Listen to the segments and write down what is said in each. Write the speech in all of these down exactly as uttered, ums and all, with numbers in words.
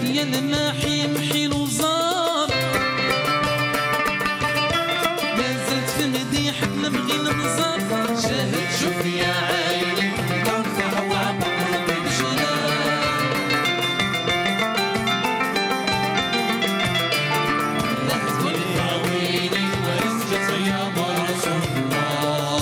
يا الماحي محيل وزار ما زلت في مديحك نبغي ننظر شاهد شوف يا عيني كون فهو عمرو بجنان لا تقول عويني ورزقت يا رسول الله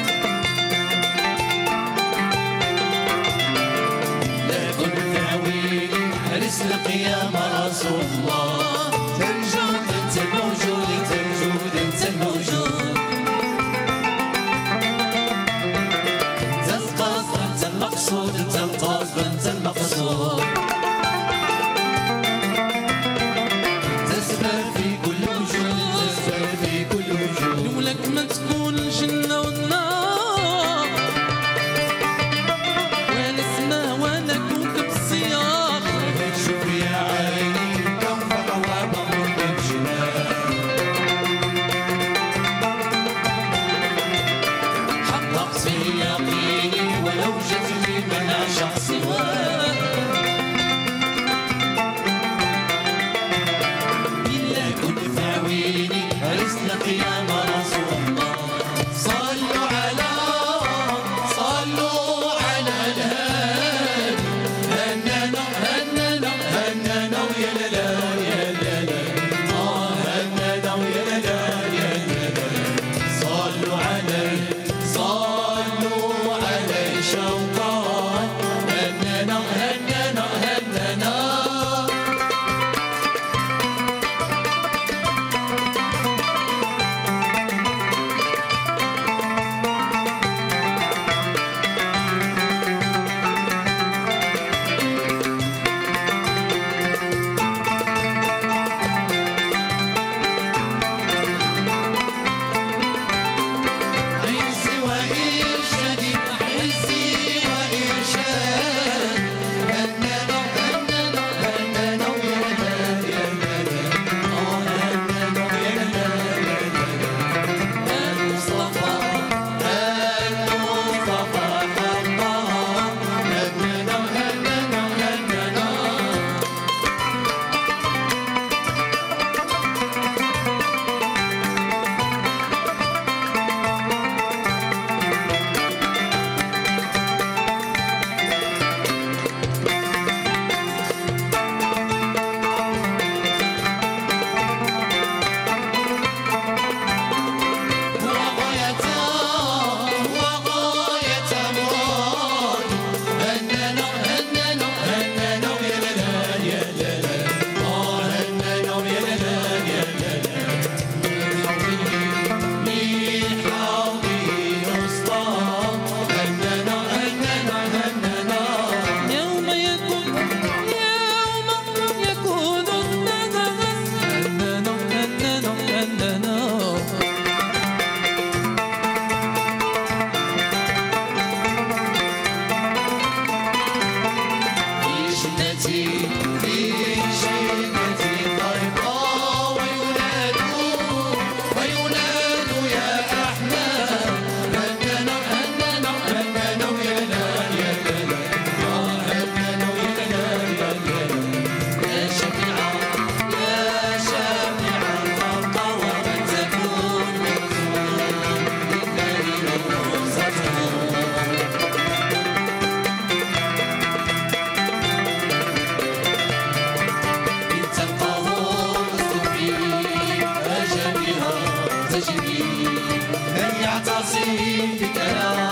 لا تقول عويني رزقك يا رسول الله ترجود انت الموجود ترجود انت الموجود انت القصد انت المقصود انت القصد انت المقصود تسبر في كل وجود تسبر في كل وجود لولاك ما تكون الجنة والنار ولا السما ولا كوكب السيار شوف يا عيني كم فقوى بمر بجنان حققت في يقيني ولو جت لي منع شخص سواه إلا كن في عويني رزقك يا رسول الله صلوا على صلوا على الهادي هننا هننا هننا ويا لا لا يا لا لا اه هننا ويا لا لا يا لا لا صلوا عليه صلوا عليه شوقا هننا هننا هننا عزي وإرشادي عزي وإرشاد هننا هننا هننا ويا لا يا لا لا اه هننا ويا لا يا لا لا المصطفى المصطفى حقا هننا هننا هننا وغاية وغاية مرادي هننا هننا هننا ويا لا لا يا لا لا اه هننا ويا لا لا يا لا لا من حوضه أسطى هننا هننا هننا يوم يكون يوم يكون النغم هننا هننا هننا في جنتي في جنتي طيبة وينادوا وينادوا يا أحمد هننا هننا هننا ويا لا يا لا لا آه هننا ويا لا يا لا لا يا شفيعا يا شفيعا الخلق ومن تكون للذين رزقهم إن تلقاه في أجلها تجري من يعتصم بك